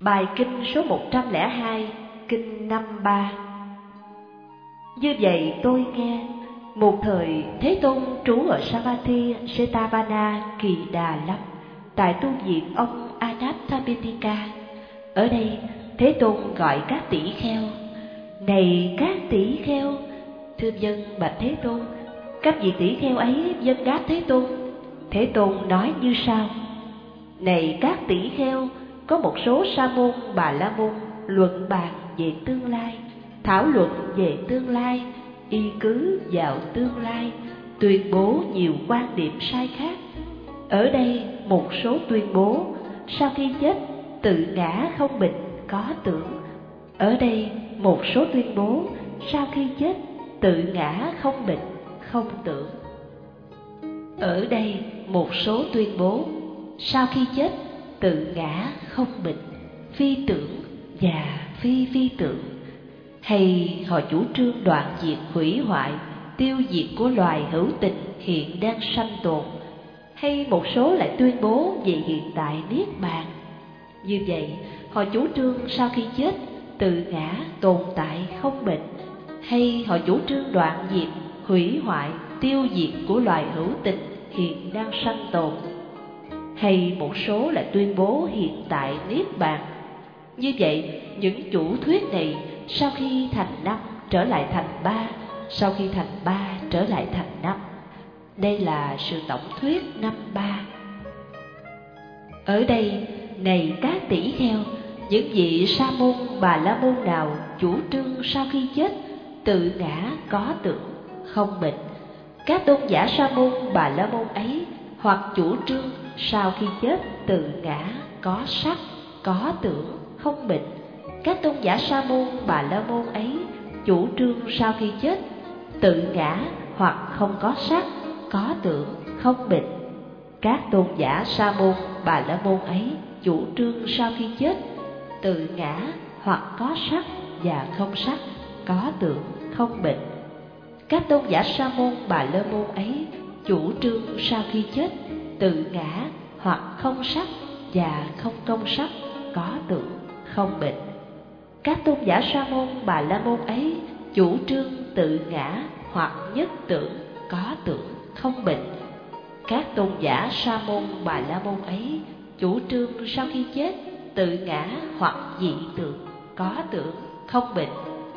Bài kinh số 102, kinh 53. Như vậy tôi nghe, một thời Thế Tôn trú ở Savatthi Setavana Kỳ Đà Lâm, tại tu viện ông Anathapindika. Ở đây Thế Tôn gọi các tỷ kheo: này các tỷ kheo, thưa vâng bạch Thế Tôn. Các vị tỷ kheo ấy vâng đáp Thế Tôn. Thế Tôn nói như sau: này các tỷ kheo, có một số sa môn bà la môn luận bàn về tương lai, thảo luận về tương lai, y cứ vào tương lai, tuyên bố nhiều quan điểm sai khác. Ở đây một số tuyên bố sau khi chết tự ngã không bệnh có tưởng. Ở đây một số tuyên bố sau khi chết tự ngã không bệnh không tưởng. Ở đây một số tuyên bố sau khi chết tự ngã không bệnh, phi tưởng và phi phi tưởng. Hay họ chủ trương đoạn diệt hủy hoại, tiêu diệt của loài hữu tình hiện đang sanh tồn. Hay một số lại tuyên bố về hiện tại niết bàn. Như vậy họ chủ trương sau khi chết tự ngã tồn tại không bệnh. Hay họ chủ trương đoạn diệt hủy hoại, tiêu diệt của loài hữu tình hiện đang sanh tồn. Hay một số lại tuyên bố hiện tại niết bàn. Như vậy những chủ thuyết này sau khi thành năm trở lại thành ba, sau khi thành ba trở lại thành năm. Đây là sự tổng thuyết năm ba. Ở đây, này các tỷ kheo, những vị sa môn bà la môn nào chủ trương sau khi chết tự ngã có tưởng không bệnh, các tôn giả sa môn bà la môn ấy hoặc chủ trương sau khi chết tự ngã có sắc có tưởng không bệnh, các tôn giả sa môn bà la môn ấy chủ trương sau khi chết tự ngã hoặc không có sắc có tưởng không bệnh, các tôn giả sa môn bà la môn ấy chủ trương sau khi chết tự ngã hoặc có sắc và không sắc có tưởng không bệnh, các tôn giả sa môn bà la môn ấy chủ trương sau khi chết tự ngã hoặc không sắc và không công sắc có tưởng không bệnh, các tôn giả sa môn bà la môn ấy chủ trương tự ngã hoặc nhất tưởng có tưởng không bệnh, các tôn giả sa môn bà la môn ấy chủ trương sau khi chết tự ngã hoặc dị tưởng có tưởng không bệnh,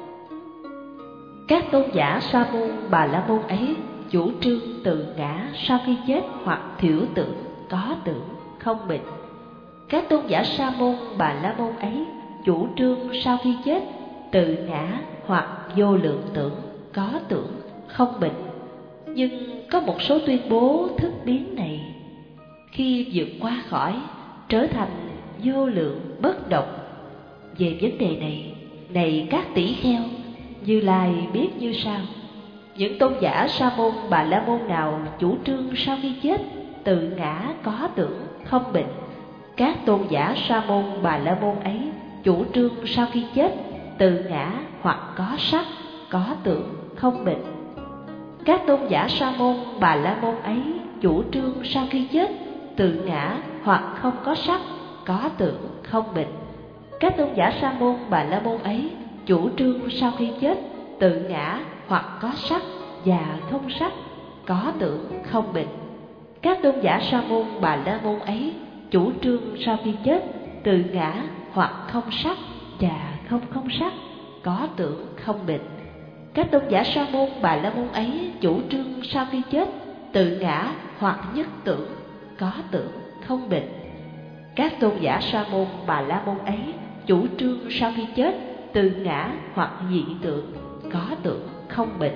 các tôn giả sa môn bà la môn ấy chủ trương tự ngã sau khi chết hoặc thiểu tưởng có tưởng không bệnh, các tôn giả sa môn bà la môn ấy chủ trương sau khi chết tự ngã hoặc vô lượng tưởng có tưởng không bệnh. Nhưng có một số tuyên bố thức biến này khi vượt qua khỏi trở thành vô lượng bất động. Về vấn đề này, này các tỷ kheo, Như Lai biết như sau: những tôn giả sa môn bà la môn nào chủ trương sau khi chết tự ngã có tưởng không bệnh, các tôn giả sa môn bà la môn ấy chủ trương sau khi chết tự ngã hoặc có sắc có tưởng không bệnh, các tôn giả sa môn bà la môn ấy chủ trương sau khi chết tự ngã hoặc không có sắc có tưởng không bệnh, các tôn giả sa môn bà la môn ấy chủ trương sau khi chết tự ngã hoặc có sắc và không sắc có tưởng không bệnh, các tôn giả sa môn bà la môn ấy chủ trương sau khi chết tự ngã hoặc không sắc và không sắc có tưởng không bệnh, các tôn giả sa môn bà la môn ấy chủ trương sau khi chết tự ngã hoặc nhất tưởng có tưởng không bệnh, các tôn giả sa môn bà la môn ấy chủ trương sau khi chết tự ngã hoặc dị tưởng có tưởng không bệnh,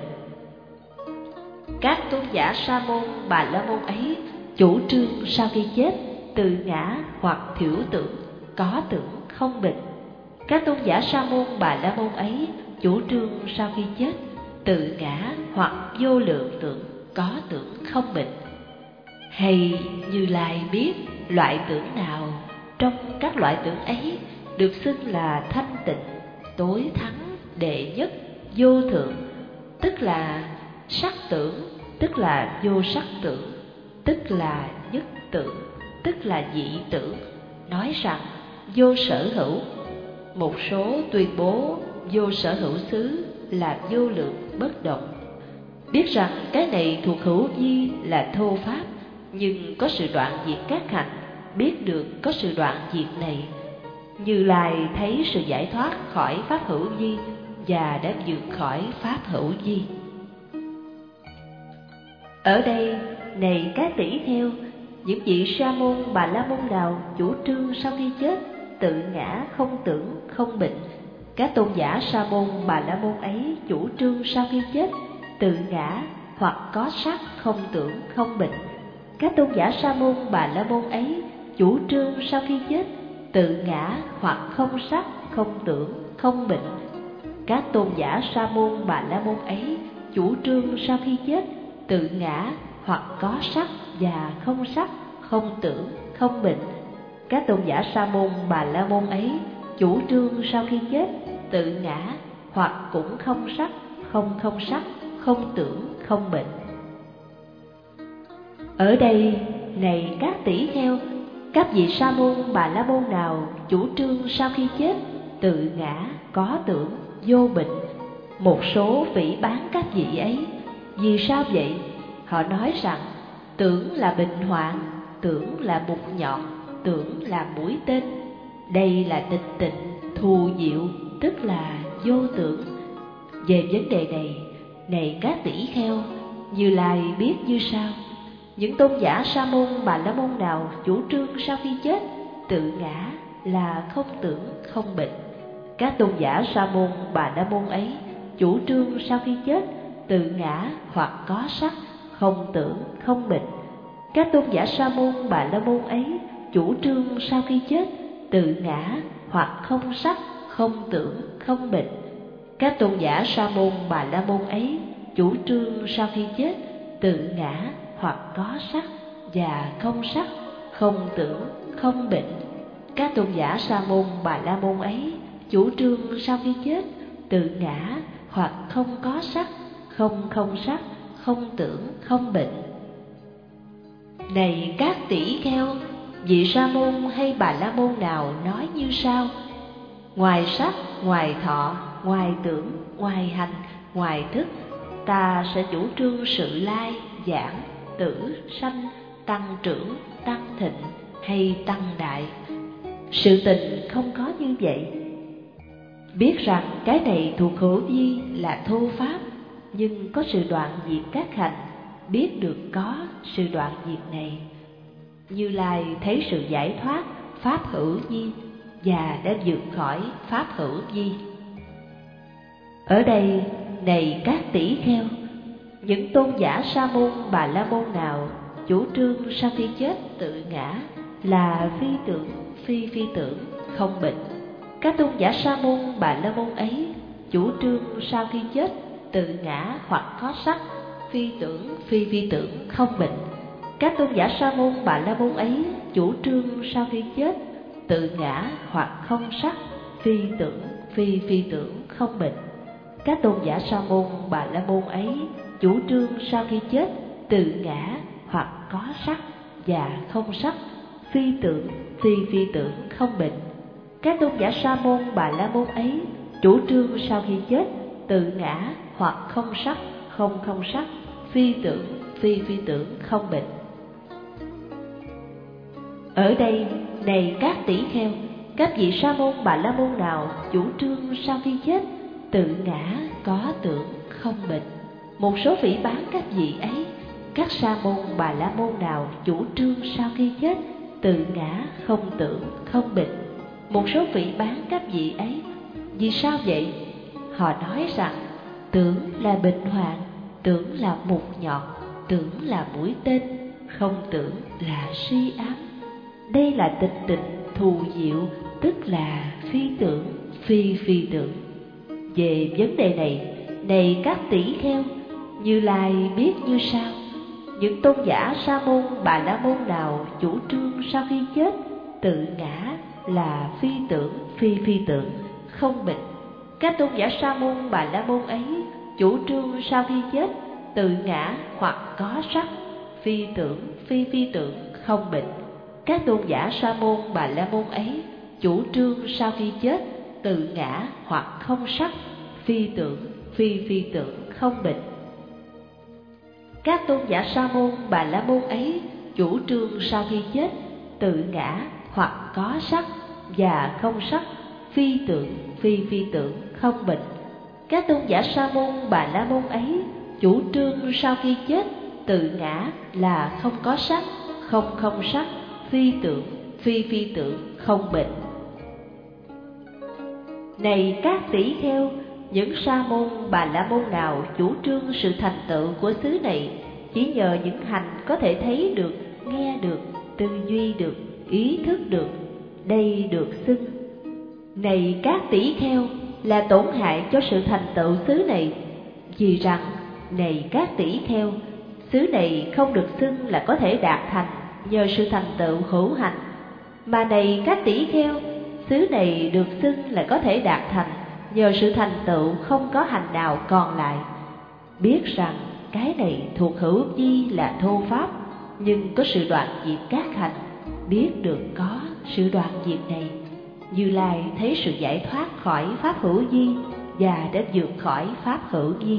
các tôn giả sa môn bà la môn ấy chủ trương sau khi chết tự ngã hoặc thiểu tưởng có tưởng không bệnh, các tôn giả sa môn bà la môn ấy chủ trương sau khi chết tự ngã hoặc vô lượng tưởng có tưởng không bệnh. Hay Như Lai biết loại tưởng nào trong các loại tưởng ấy được xưng là thanh tịnh, tối thắng, đệ nhất, vô thượng, tức là sắc tưởng, tức là vô sắc tưởng, tức là nhất tưởng, tức là dị tưởng, nói rằng vô sở hữu. Một số tuyên bố vô sở hữu xứ là vô lượng bất động. Biết rằng cái này thuộc hữu vi là thô pháp, nhưng có sự đoạn diệt các hạnh, biết được có sự đoạn diệt này. Như Lai thấy sự giải thoát khỏi pháp hữu vi và đã vượt khỏi pháp hữu vi. Ở đây, này các tỷ kheo, những vị sa môn bà la môn nào chủ trương sau khi chết tự ngã không tưởng không bệnh, các tôn giả sa môn bà la môn ấy chủ trương sau khi chết tự ngã hoặc có sắc không tưởng không bệnh, các tôn giả sa môn bà la môn ấy chủ trương sau khi chết tự ngã hoặc không sắc không tưởng không bệnh, các tôn giả sa môn bà la môn ấy chủ trương sau khi chết tự ngã hoặc có sắc và không sắc không tưởng không bệnh, các tôn giả sa môn bà la môn ấy chủ trương sau khi chết tự ngã hoặc cũng không sắc không tưởng không bệnh. Ở đây, này các tỷ kheo, các vị sa môn bà la môn nào chủ trương sau khi chết tự ngã có tưởng vô bệnh, một số phỉ báng các vị ấy. Vì sao vậy? Họ nói rằng tưởng là bệnh hoạn, tưởng là mục nhọn, tưởng là mũi tên. Đây là tịch tịnh thù diệu, tức là vô tưởng. Về vấn đề này, này các tỷ kheo, Như Lai biết như sau: những tôn giả sa môn bà la môn nào chủ trương sau khi chết tự ngã là không tưởng không bệnh, các tôn giả sa môn bà la môn ấy chủ trương sau khi chết tự ngã hoặc có sắc không tưởng không bệnh, các tôn giả sa môn bà la môn ấy chủ trương sau khi chết tự ngã hoặc không sắc không tưởng không bệnh, các tôn giả sa môn bà la môn ấy chủ trương sau khi chết tự ngã hoặc có sắc và không sắc không tưởng không bệnh, các tôn giả sa môn bà la môn ấy chủ trương sau khi chết tự ngã hoặc không có sắc không sắc không tưởng không bệnh. Này các tỷ kheo, vị sa môn hay bà la môn nào nói như sau: ngoài sắc, ngoài thọ, ngoài tưởng, ngoài hành, ngoài thức, ta sẽ chủ trương sự lai, giảng, tử, sanh, tăng trưởng, tăng thịnh hay tăng đại. Sự tình không có như vậy. Biết rằng cái này thuộc hữu vi là thô pháp, nhưng có sự đoạn diệt các hành, biết được có sự đoạn diệt này. Như Lai thấy sự giải thoát pháp hữu vi và đã vượt khỏi pháp hữu vi. Ở đây, này các tỷ kheo, những tôn giả sa môn bà la môn nào chủ trương sau khi chết tự ngã là phi tưởng phi tưởng không bệnh, các tôn giả sa môn bà la môn ấy chủ trương sau khi chết tự ngã hoặc có sắc phi tưởng không bệnh, các tôn giả sa môn bà la môn ấy chủ trương sau khi chết tự ngã hoặc không sắc phi tưởng không bệnh, các tôn giả sa môn bà la môn ấy chủ trương sau khi chết tự ngã hoặc có sắc và không sắc phi tưởng không bệnh, các tôn giả sa môn bà la môn ấy chủ trương sau khi chết tự ngã hoặc không sắc phi tưởng không bệnh. Ở đây, này các tỷ kheo, các vị sa môn bà la môn nào chủ trương sau khi chết tự ngã có tưởng không bệnh, một số phỉ báng các vị ấy. Các sa môn bà la môn nào chủ trương sau khi chết tự ngã không tưởng không bệnh, một số phỉ báng các vị ấy. Vì sao vậy? Họ nói rằng tưởng là bệnh hoạn, tưởng là mục nhọn, tưởng là mũi tên, không tưởng là suy ám. Đây là tịch tịnh thù diệu, tức là phi tưởng phi tưởng. Về vấn đề này, này các tỷ kheo, Như Lai biết như sau: những tôn giả sa môn bà la môn nào chủ trương sau khi chết tự ngã là phi tưởng không bệnh, các tôn giả sa môn bà la môn ấy chủ trương sau khi chết tự ngã hoặc có sắc phi tưởng không bệnh, các tôn giả sa môn bà la môn ấy chủ trương sau khi chết tự ngã hoặc không sắc, phi tưởng, phi tưởng, không bệnh. Các tôn giả Sa môn Bà La môn ấy chủ trương sau khi chết tự ngã hoặc có sắc và không sắc, phi tưởng, phi tưởng, không bệnh. Các tôn giả Sa môn Bà La môn ấy chủ trương sau khi chết tự ngã là không có sắc, không sắc, phi tưởng, phi tưởng, không bệnh. Này các tỷ kheo, những Sa môn Bà La môn nào chủ trương sự thành tựu của xứ này chỉ nhờ những hành có thể thấy được, nghe được, tư duy được, ý thức được, đây được xưng. Này các tỷ kheo, là tổn hại cho sự thành tựu xứ này, vì rằng này các tỷ kheo, xứ này không được xưng là có thể đạt thành nhờ sự thành tựu hữu hành, mà này các tỷ kheo, xứ này được xưng là có thể đạt thành nhờ sự thành tựu không có hành nào còn lại. Biết rằng cái này thuộc hữu vi là thô pháp, nhưng có sự đoạn diệt các hành. Biết được có sự đoạn diệt này, Như Lai thấy sự giải thoát khỏi pháp hữu vi và đã vượt khỏi pháp hữu vi.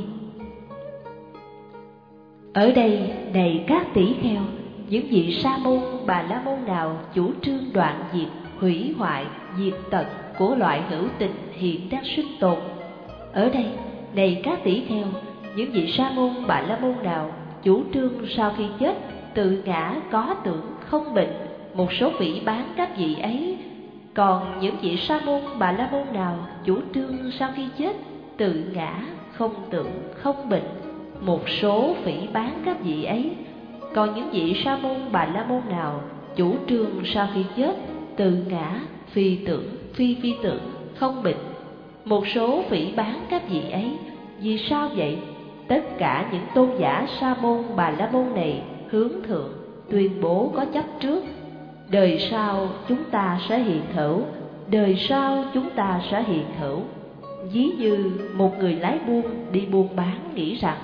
Ở đây, này các tỷ kheo, những vị Sa môn Bà La môn nào chủ trương đoạn diệt, hủy hoại, diệt tận của loại hữu tình hiện đang sinh tồn. Ở đây, này các tỷ kheo, những vị Sa môn Bà La môn nào chủ trương sau khi chết tự ngã có tưởng không bệnh, một số phỉ báng các vị ấy. Còn những vị Sa môn Bà La môn nào chủ trương sau khi chết tự ngã không tưởng không bệnh, một số phỉ báng các vị ấy. Còn những vị Sa môn Bà La môn nào chủ trương sau khi chết tự ngã phi tưởng, phi tưởng, không bệnh, một số phỉ báng các vị ấy. Vì sao vậy? Tất cả những tôn giả Sa môn Bà La môn này hướng thượng tuyên bố có chấp trước, đời sau chúng ta sẽ hiện hữu, đời sau chúng ta sẽ hiện hữu. Ví như một người lái buôn đi buôn bán nghĩ rằng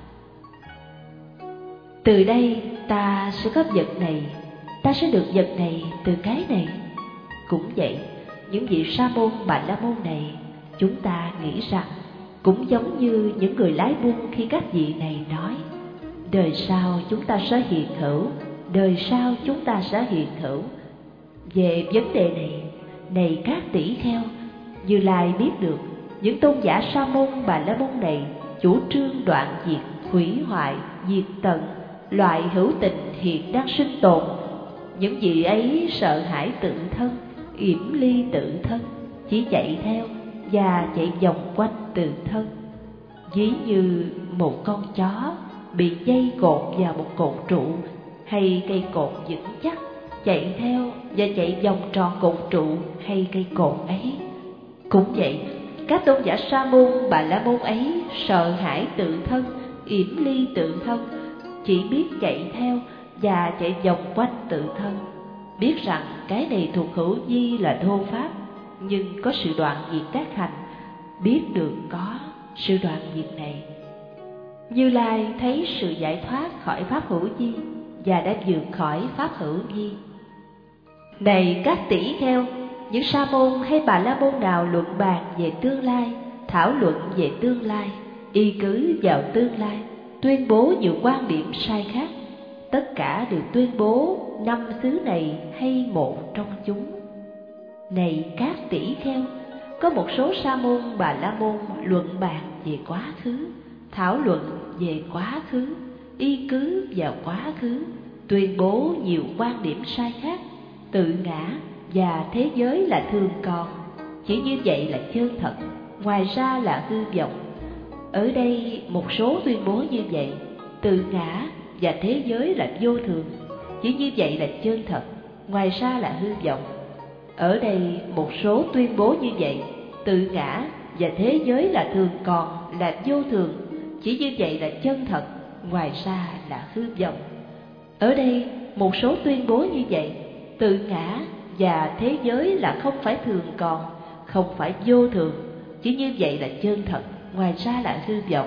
từ đây ta sẽ có vật này, ta sẽ được vật này từ cái này. Cũng vậy, những vị Sa môn Bà La môn này chúng ta nghĩ rằng cũng giống như những người lái buôn khi các vị này nói đời sau chúng ta sẽ hiện hữu, đời sau chúng ta sẽ hiện hữu. Về vấn đề này, này các tỷ kheo, Như Lai biết được những tôn giả Sa môn Bà La môn này chủ trương đoạn diệt, hủy hoại, diệt tận loại hữu tình hiện đang sinh tồn. Những vị ấy sợ hãi tự thân, yểm ly tự thân, chỉ chạy theo và chạy vòng quanh tự thân. Ví như một con chó bị dây cột vào một cột trụ hay cây cột vững chắc, chạy theo và chạy vòng tròn cột trụ hay cây cột ấy. Cũng vậy, các tôn giả Sa môn Bà La môn ấy sợ hãi tự thân, yểm ly tự thân, chỉ biết chạy theo và chạy vòng quanh tự thân. Biết rằng cái này thuộc hữu vi là thô pháp, nhưng có sự đoạn diệt các hành. Biết được có sự đoạn diệt này, Như Lai thấy sự giải thoát khỏi pháp hữu vi và đã vượt khỏi pháp hữu vi. Này các tỷ kheo, những Sa môn hay Bà La môn nào luận bàn về tương lai, thảo luận về tương lai, y cứ vào tương lai, tuyên bố nhiều quan điểm sai khác, tất cả đều tuyên bố 5 xứ này hay một trong chúng. Này các tỷ kheo, có một số Sa môn Bà La môn luận bàn về quá khứ, thảo luận về quá khứ, y cứ vào quá khứ, tuyên bố nhiều quan điểm sai khác, tự ngã và thế giới là thường còn, chỉ như vậy là chân thật, ngoài ra là hư vọng. Ở đây một số tuyên bố như vậy, tự ngã và thế giới là vô thường, chỉ như vậy là chân thật, ngoài ra là hư vọng. Ở đây một số tuyên bố như vậy, tự ngã và thế giới là thường còn, là vô thường, chỉ như vậy là chân thật, ngoài ra là hư vọng. Ở đây một số tuyên bố như vậy, tự ngã và thế giới là không phải thường còn, không phải vô thường, chỉ như vậy là chân thật, ngoài ra là hư vọng.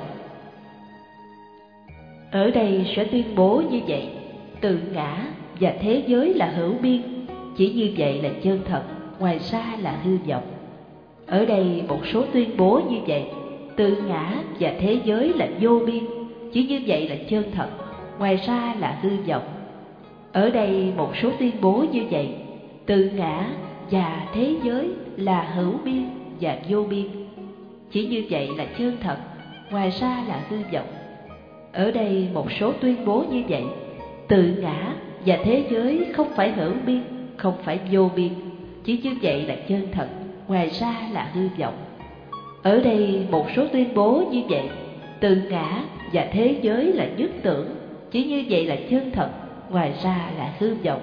Ở đây sẽ tuyên bố như vậy, tự ngã và thế giới là hữu biên, chỉ như vậy là chân thật, ngoài ra là hư vọng. Ở đây một số tuyên bố như vậy, tự ngã và thế giới là vô biên, chỉ như vậy là chân thật, ngoài ra là hư vọng. Ở đây một số tuyên bố như vậy, tự ngã và thế giới là hữu biên và vô biên, chỉ như vậy là chân thật, ngoài ra là hư vọng. Ở đây một số tuyên bố như vậy, tự ngã và thế giới không phải hữu biên, không phải vô biên, chỉ như vậy là chân thật, ngoài ra là hư vọng. Ở đây một số tuyên bố như vậy, tự ngã và thế giới là nhất tưởng, chỉ như vậy là chân thật, ngoài ra là hư vọng.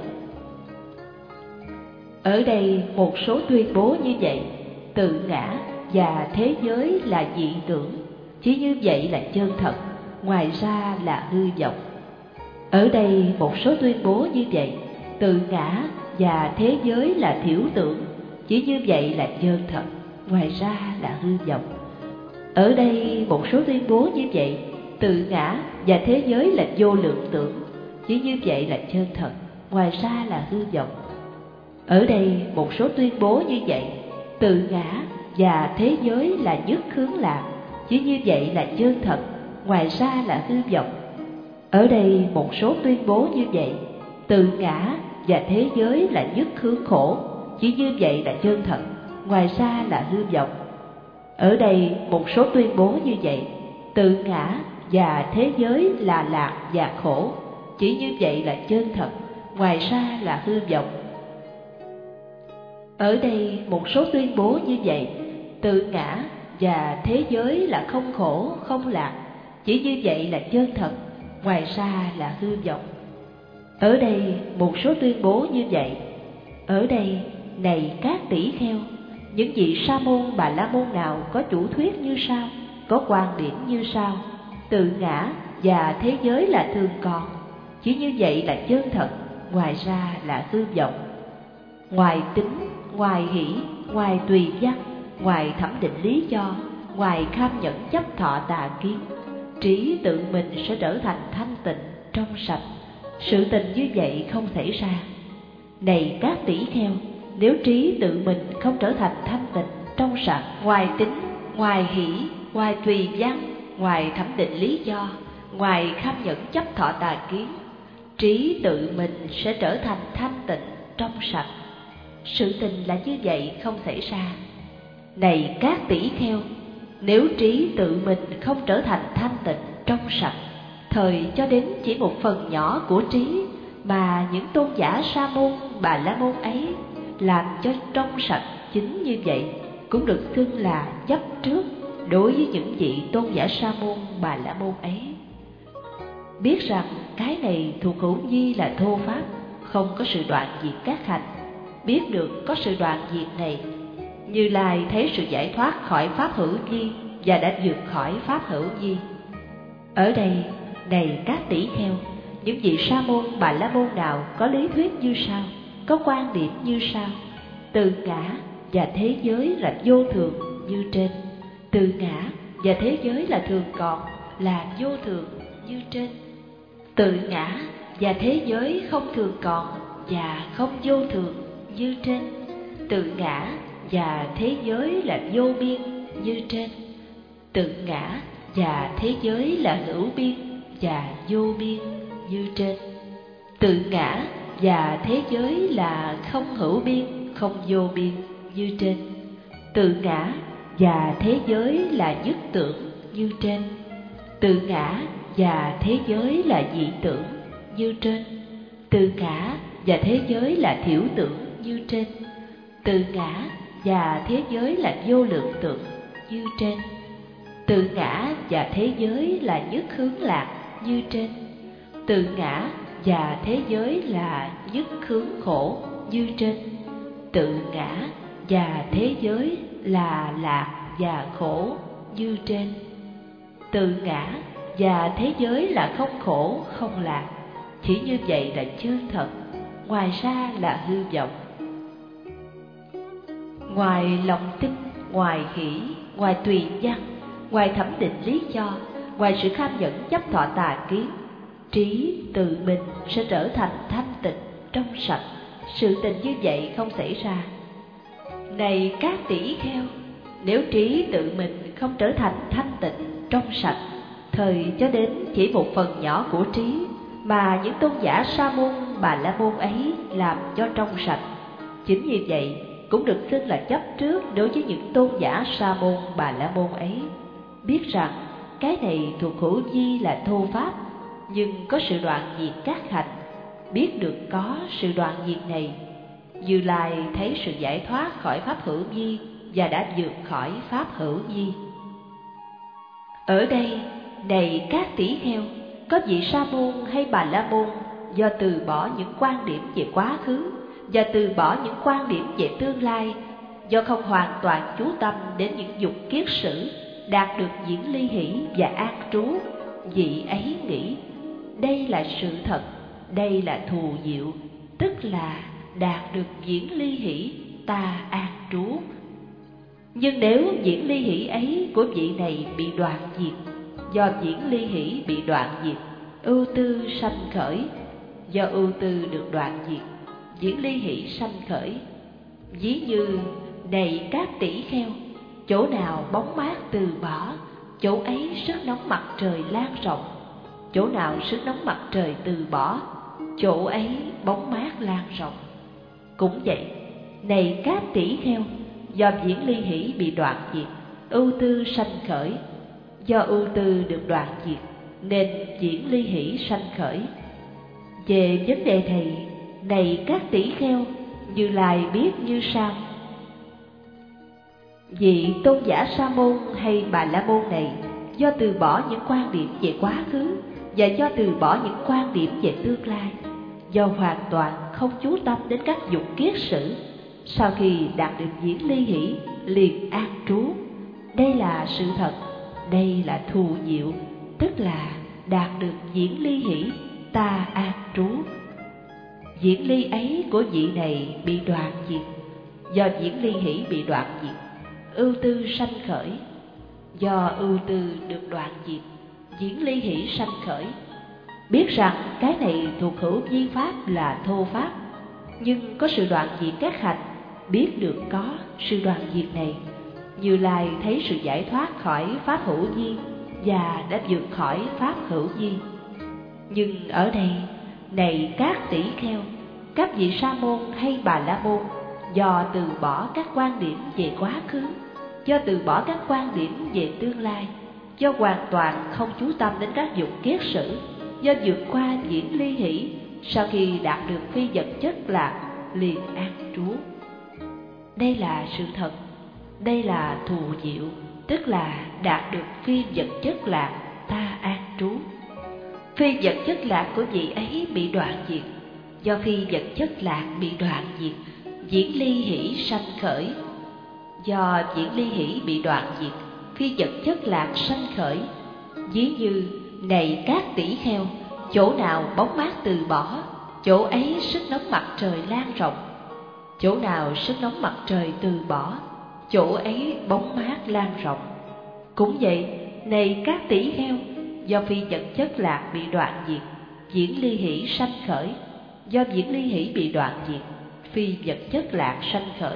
Ở đây một số tuyên bố như vậy, tự ngã và thế giới là dị tưởng, chỉ như vậy là chân thật, ngoài ra là hư vọng. Ở đây một số tuyên bố như vậy, tự ngã và thế giới là thiểu tưởng, chỉ như vậy là chân thật, ngoài ra là hư vọng. Ở đây một số tuyên bố như vậy, tự ngã và thế giới là vô lượng tưởng, chỉ như vậy là chân thật, ngoài ra là hư vọng. Ở đây một số tuyên bố như vậy, tự ngã và thế giới là nhất hướng lạc, chỉ như vậy là chân thật, ngoài ra là hư vọng. Ở đây một số tuyên bố như vậy, tự ngã và thế giới là nhất hướng khổ, chỉ như vậy là chân thật, ngoài ra là hư vọng. Ở đây một số tuyên bố như vậy, tự ngã và thế giới là lạc và khổ, chỉ như vậy là chân thật, ngoài ra là hư vọng. Ở đây một số tuyên bố như vậy, tự ngã và thế giới là không khổ, không lạc, chỉ như vậy là chân thật, ngoài ra là hư vọng. Ở đây một số tuyên bố như vậy, ở đây này các tỷ kheo, những vị sa môn bà la môn nào có chủ thuyết như sau, có quan điểm như sau: tự ngã và thế giới là thường còn, chỉ như vậy là chân thật, ngoài ra là hư vọng. Ngoài tính, ngoài hỷ, ngoài tùy văn, ngoài thẩm định lý do, ngoài kham nhẫn chấp thọ tà kiến, trí tự mình sẽ trở thành thanh tịnh, trong sạch. Sự tình như vậy không xảy ra. Này các tỷ kheo, nếu trí tự mình không trở thành thanh tịnh, trong sạch, ngoài tính, ngoài hỷ, ngoài tùy văn, ngoài thẩm định lý do, ngoài kham nhẫn chấp thọ tà kiến, trí tự mình sẽ trở thành thanh tịnh, trong sạch. Sự tình là như vậy không xảy ra. Này các tỷ kheo, nếu trí tự mình không trở thành thanh tịnh, trong sạch, thời cho đến chỉ một phần nhỏ của trí mà những tôn giả sa môn bà la môn ấy làm cho trong sạch chính như vậy, cũng được xưng là chấp trước đối với những vị tôn giả sa môn bà la môn ấy. Biết rằng cái này thuộc hữu vi là thô pháp, không có sự đoạn diệt các hành. Biết được có sự đoạn diệt này, Như Lai thấy sự giải thoát khỏi pháp hữu vi và đã vượt khỏi pháp hữu vi. Ở đây, này các tỷ kheo, những vị sa môn bà la môn nào có lý thuyết như sau, có quan điểm như sau: tự ngã và thế giới là vô thường như trên, tự ngã và thế giới là thường còn, là vô thường như trên, tự ngã và thế giới không thường còn và không vô thường như trên, tự ngã và thế giới là vô biên như trên, tự ngã và thế giới là hữu biên và vô biên như trên, tự ngã và thế giới là không hữu biên, không vô biên như trên, tự ngã và thế giới là nhất tưởng như trên, tự ngã và thế giới là dị tưởng như trên, tự ngã và thế giới là thiểu tưởng như trên, tự ngã và thế giới là vô lượng tưởng như trên, tự ngã và thế giới là nhất hướng lạc như trên, tự ngã và thế giới là nhất hướng khổ như trên, tự ngã và thế giới là lạc và khổ như trên, tự ngã và thế giới là không khổ không lạc, chỉ như vậy là chân thật, ngoài ra là hư vọng. Ngoài lòng tin, ngoài hỷ, ngoài tùy văn, ngoài thẩm định lý do, ngoài sự kham nhẫn chấp thọ tà kiến, trí tự mình sẽ trở thành thanh tịnh, trong sạch. Sự tình như vậy không xảy ra. Này các tỷ kheo, nếu trí tự mình không trở thành thanh tịnh, trong sạch, thời cho đến chỉ một phần nhỏ của trí mà những tôn giả Sa môn, Bà La môn ấy làm cho trong sạch, chính như vậy cũng được xưng là chấp trước đối với những tôn giả Sa môn, Bà La môn ấy. Biết rằng cái này thuộc hữu vi là thô pháp, nhưng có sự đoạn diệt các hành. Biết được có sự đoạn diệt này, Như Lai thấy sự giải thoát khỏi pháp hữu vi và đã vượt khỏi pháp hữu vi. Ở đây, này các tỷ kheo, có vị Sa môn hay Bà La môn do từ bỏ những quan điểm về quá khứ và từ bỏ những quan điểm về tương lai, do không hoàn toàn chú tâm đến những dục kiết sử, đạt được diễn ly hỷ và an trú, vị ấy nghĩ đây là sự thật, đây là thù diệu, tức là đạt được diễn ly hỷ, ta an trú. Nhưng nếu diễn ly hỷ ấy của vị này bị đoạn diệt, do diễn ly hỷ bị đoạn diệt, ưu tư sanh khởi, do ưu tư được đoạn diệt, diễn ly hỷ sanh khởi. Ví như, này các tỷ kheo, chỗ nào bóng mát từ bỏ, chỗ ấy sức nóng mặt trời lan rộng. Chỗ nào sức nóng mặt trời từ bỏ, chỗ ấy bóng mát lan rộng. Cũng vậy, này các tỷ kheo, do diễn ly hỷ bị đoạn diệt, ưu tư sanh khởi, do ưu tư được đoạn diệt nên diễn ly hỷ sanh khởi. Về vấn đề này, này các tỷ kheo, Như Lai biết như sau: vị tôn giả Sa môn hay Bà La môn này do từ bỏ những quan điểm về quá khứ và do từ bỏ những quan điểm về tương lai, do hoàn toàn không chú tâm đến các dục kiết sử, sau khi đạt được diễn ly hỷ liền an trú. Đây là sự thật, đây là thù diệu, tức là đạt được diễn ly hỷ, ta an trú. Diễn ly ấy của vị này bị đoạn diệt, do diễn ly hỷ bị đoạn diệt, ưu tư sanh khởi, do ưu tư được đoạn diệt, diễn ly hỷ sanh khởi. Biết rằng cái này thuộc hữu vi pháp là thô pháp, nhưng có sự đoạn diệt các hành. Biết được có sự đoạn diệt này, Như Lai thấy sự giải thoát khỏi pháp hữu vi và đã vượt khỏi pháp hữu vi. Nhưng ở đây, này các tỷ kheo, các vị Sa môn hay Bà La môn do từ bỏ các quan điểm về quá khứ, do từ bỏ các quan điểm về tương lai, do hoàn toàn không chú tâm đến các dục kiết sử, do vượt qua diễn ly hỷ, sau khi đạt được phi vật chất lạc liền an trú. Đây là sự thật, đây là thù diệu, tức là đạt được phi vật chất lạc, ta an trú. Phi vật chất lạc của vị ấy bị đoạn diệt, do phi vật chất lạc bị đoạn diệt, diễn ly hỷ sanh khởi. Do diễn ly hỷ bị đoạn diệt, phi vật chất lạc sanh khởi. Ví như, này các tỷ kheo, chỗ nào bóng mát từ bỏ, chỗ ấy sức nóng mặt trời lan rộng. Chỗ nào sức nóng mặt trời từ bỏ, chỗ ấy bóng mát lan rộng. Cũng vậy, này các tỷ kheo, do phi vật chất lạc bị đoạn diệt, diễn ly hỷ sanh khởi. Do diễn ly hỷ bị đoạn diệt, phi vật chất lạc sanh khởi.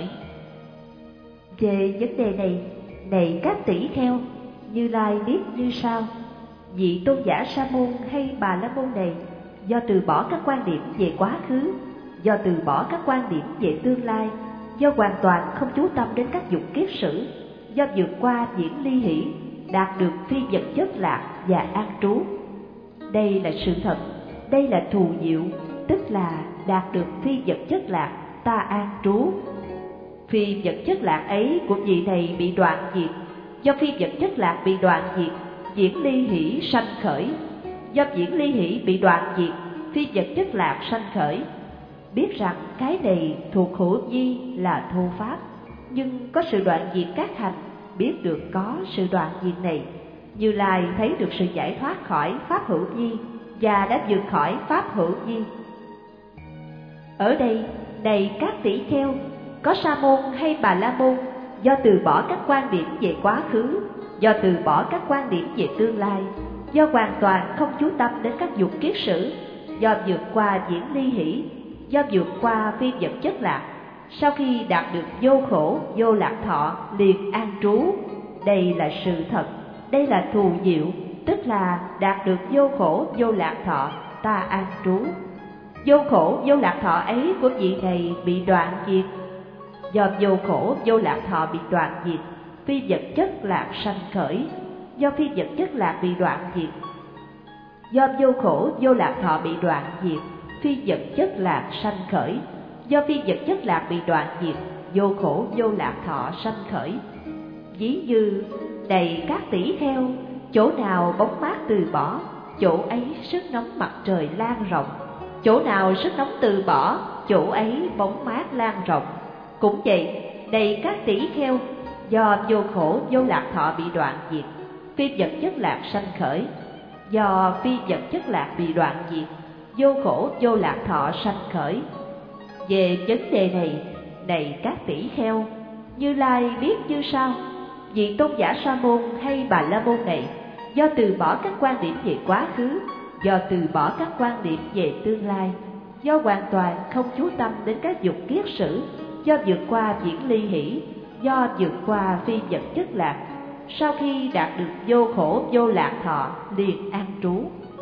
Về vấn đề này, này các tỷ kheo, Như Lai biết như sau: vị tôn giả Sa môn hay Bà La môn này do từ bỏ các quan điểm về quá khứ, do từ bỏ các quan điểm về tương lai, do hoàn toàn không chú tâm đến các dục kiết sử, do vượt qua diễn ly hỷ, đạt được phi vật chất lạc và an trú. Đây là sự thật, đây là thù diệu, tức là đạt được phi vật chất lạc, ta an trú. Phi vật chất lạc ấy của vị này bị đoạn diệt, do phi vật chất lạc bị đoạn diệt, diễn ly hỷ sanh khởi. Do diễn ly hỷ bị đoạn diệt, phi vật chất lạc sanh khởi. Biết rằng cái này thuộc hữu vi là thô pháp, nhưng có sự đoạn diệt các hành. Biết được có sự đoạn diệt này, Như Lai thấy được sự giải thoát khỏi pháp hữu vi và đã vượt khỏi pháp hữu vi. Ở đây, này các tỷ kheo, có Sa môn hay Bà La môn do từ bỏ các quan điểm về quá khứ, do từ bỏ các quan điểm về tương lai, do hoàn toàn không chú tâm đến các dục kiết sử, do vượt qua diễn ly hỷ, do vượt qua phi vật chất lạc, sau khi đạt được vô khổ vô lạc thọ liền an trú. Đây là sự thật, đây là thù diệu, tức là đạt được vô khổ vô lạc thọ, ta an trú. Vô khổ vô lạc thọ ấy của vị này bị đoạn diệt. Do vô khổ vô lạc thọ bị đoạn diệt, phi vật chất lạc sanh khởi. Do phi vật chất lạc bị đoạn diệt, do vô khổ vô lạc thọ bị đoạn diệt, phi vật chất lạc sanh khởi. Do phi vật chất lạc bị đoạn diệt, vô khổ vô lạc thọ sanh khởi. Ví như đầy các tỷ kheo, chỗ nào bóng mát từ bỏ, chỗ ấy sức nóng mặt trời lan rộng. Chỗ nào sức nóng từ bỏ, chỗ ấy bóng mát lan rộng. Cũng vậy, đầy các tỷ kheo, do vô khổ vô lạc thọ bị đoạn diệt, phi vật chất lạc sanh khởi. Do phi vật chất lạc bị đoạn diệt, vô khổ vô lạc thọ sanh khởi. Về vấn đề này, này các tỷ kheo, Như Lai biết như sau: vị tôn giả Sa môn hay Bà La môn này, do từ bỏ các quan điểm về quá khứ, do từ bỏ các quan điểm về tương lai, do hoàn toàn không chú tâm đến các dục kiết sử, do vượt qua viễn ly hỷ, do vượt qua phi vật chất lạc, sau khi đạt được vô khổ vô lạc thọ liền an trú.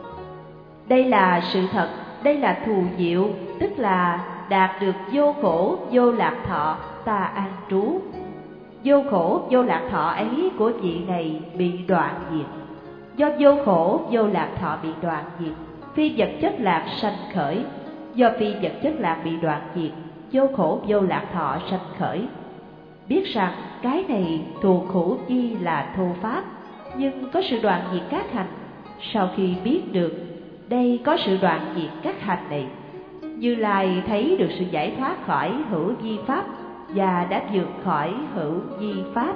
Đây là sự thật, đây là thù diệu, tức là đạt được vô khổ vô lạc thọ, ta an trú. Vô khổ vô lạc thọ ấy của vị này bị đoạn diệt. Do vô khổ vô lạc thọ bị đoạn diệt, phi vật chất lạc sanh khởi. Do phi vật chất lạc bị đoạn diệt, vô khổ vô lạc thọ sanh khởi. Biết rằng cái này thuộc khổ chi là thô pháp, nhưng có sự đoạn diệt các hành. Sau khi biết được đây có sự đoạn diệt các hành này, Như Lai thấy được sự giải thoát khỏi hữu vi pháp và đã vượt khỏi hữu vi pháp.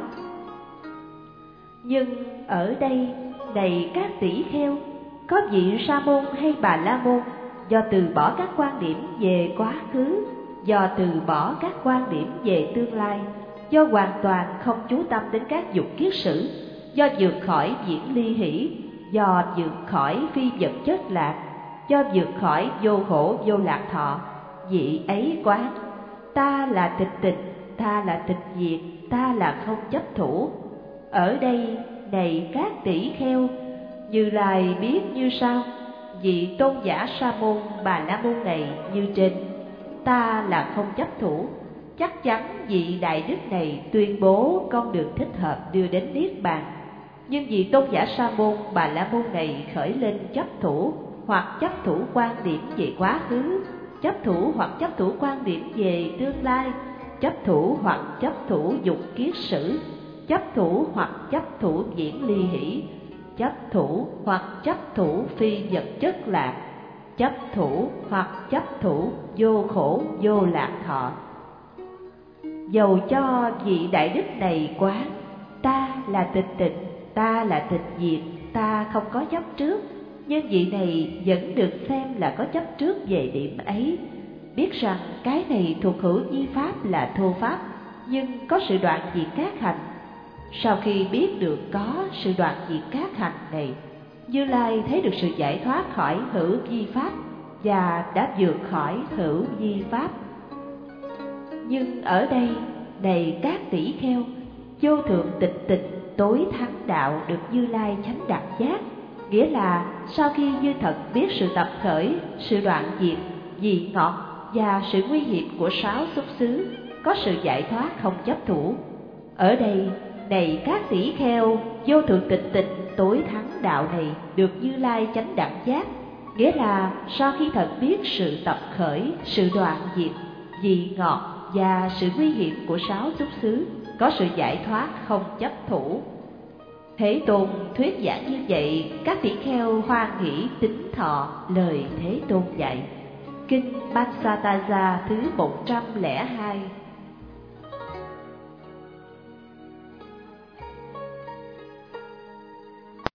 Nhưng ở đây, này các tỷ kheo, có vị Sa môn hay Bà La môn, do từ bỏ các quan điểm về quá khứ, do từ bỏ các quan điểm về tương lai, do hoàn toàn không chú tâm đến các dục kiết sử, do vượt khỏi viễn ly hỷ, do vượt khỏi phi vật chất lạc, do vượt khỏi vô khổ vô lạc thọ, vị ấy quán: ta là tịch tịch, ta là tịch diệt, ta là không chấp thủ. Ở đây, này các tỷ kheo, Như Lai biết như sau: vị tôn giả Sa môn Bà La môn này như trên, ta là không chấp thủ. Chắc chắn vị đại đức này tuyên bố con đường thích hợp đưa đến niết bàn. Nhưng vị tôn giả Sa môn Bà La môn này khởi lên chấp thủ, hoặc chấp thủ quan điểm về quá khứ, chấp thủ hoặc chấp thủ quan điểm về tương lai, chấp thủ hoặc chấp thủ dục kiết sử, chấp thủ hoặc chấp thủ viễn ly hỷ, chấp thủ hoặc chấp thủ phi vật chất lạc, chấp thủ hoặc chấp thủ vô khổ vô lạc thọ. Dầu cho vị đại đức này quán: ta là tịch tịch, ta là tịch diệt, ta không có chấp trước, nhưng vị này vẫn được xem là có chấp trước về điểm ấy. Biết rằng cái này thuộc hữu vi pháp là thô pháp, nhưng có sự đoạn diệt các hành. Sau khi biết được có sự đoạn diệt các hành này, Như Lai thấy được sự giải thoát khỏi hữu vi pháp và đã vượt khỏi hữu vi pháp. Nhưng ở đây, này các tỷ kheo, vô thượng tịch tịch tối thắng đạo được Như Lai chánh đẳng giác, nghĩa là sau khi như thật biết sự tập khởi, sự đoạn diệt, vị ngọt và sự nguy hiểm của 6 xúc xứ, có sự giải thoát không chấp thủ. Ở đây, này các tỷ kheo, vô thượng tịch tịch tối thắng đạo này được Như Lai chánh đẳng giác, nghĩa là sau khi thật biết sự tập khởi, sự đoạn diệt, vị ngọt và sự nguy hiểm của 6 xúc xứ, có sự giải thoát không chấp thủ. Thế Tôn thuyết giảng như vậy, các tỷ kheo hoan hỷ tín thọ lời Thế Tôn dạy. Kinh Panchatasa thứ 102.